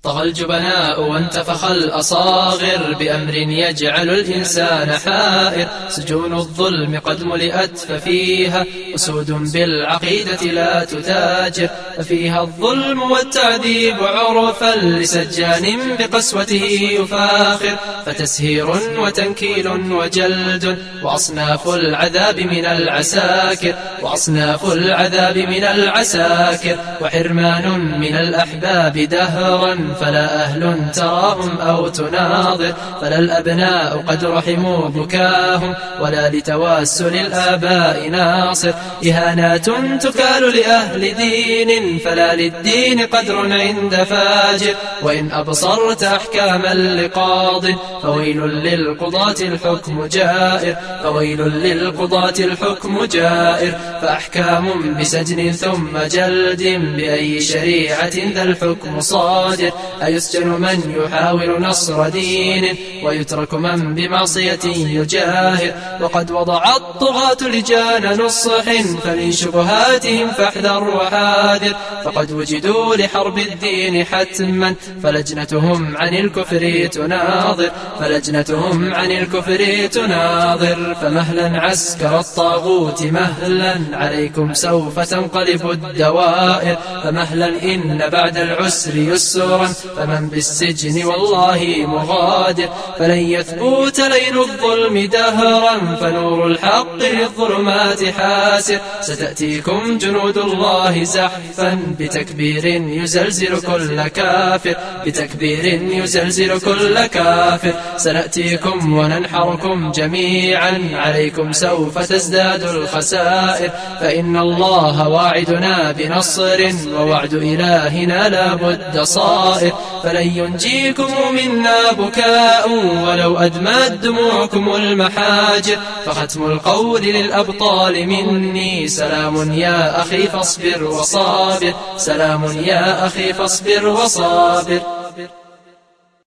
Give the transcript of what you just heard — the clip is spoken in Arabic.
طغى الجبناء وانتفخ الأصاغر بأمر يجعل الإنسان حائر. سجون الظلم قد ملئت ففيها أسود بالعقيدة لا تتاجر، ففيها الظلم والتعذيب عرفا لسجان بقسوته يفاخر. فتسهير وتنكيل وجلد وأصناف العذاب من العساكر، وأصناف العذاب من العساكر. وحرمان من الأحباب دهرا فلا أهل تراهم أو تناظر، فلا الأبناء قد رحموا بكاهم ولا لتواسل الآباء ناصر. إهانات تكال لأهل دين فلا للدين قدر عند فاجر. وإن أبصرت أحكاما لقاض فويل للقضاة الحكم جائر، فويل للقضاة الحكم جائر. فأحكام بسجن ثم جلد بأي شريعة ذا الحكم صادر. أيسجن من يحاول نصر دين ويترك من بمعصية يجاهر. وقد وضع الطغاة لجان نصح فمن شبهاتهم فاحذر وحاذر. فقد وجدوا لحرب الدين حتما فلجنتهم عن الكفر تناظر، فلجنتهم عن الكفر تناظر. فمهلا عسكر الطاغوت مهلا عليكم سوف تنقلب الدوائر. فمهلا إن بعد العسر يسرا فمن بالسجن والله مغادر. فلن يثبت ليل الظلم دهرا فنور الحق للظلمات حاسر. ستأتيكم جنود الله زحفا بتكبير يزلزل كل كافر، بتكبير يزلزل كل كافر. سنأتيكم وننحركم جميعا عليكم سوف تزداد الخسائر. فإن الله واعدنا بنصر ووعد إلهنا لا بد صائر. فلن ينجيكم منا بكاء ولو أدمت دموعكم المحاجر. فختم القول للأبطال مني سلام يا أخي فاصبر وصابر، سلام يا أخي فاصبر وصابر.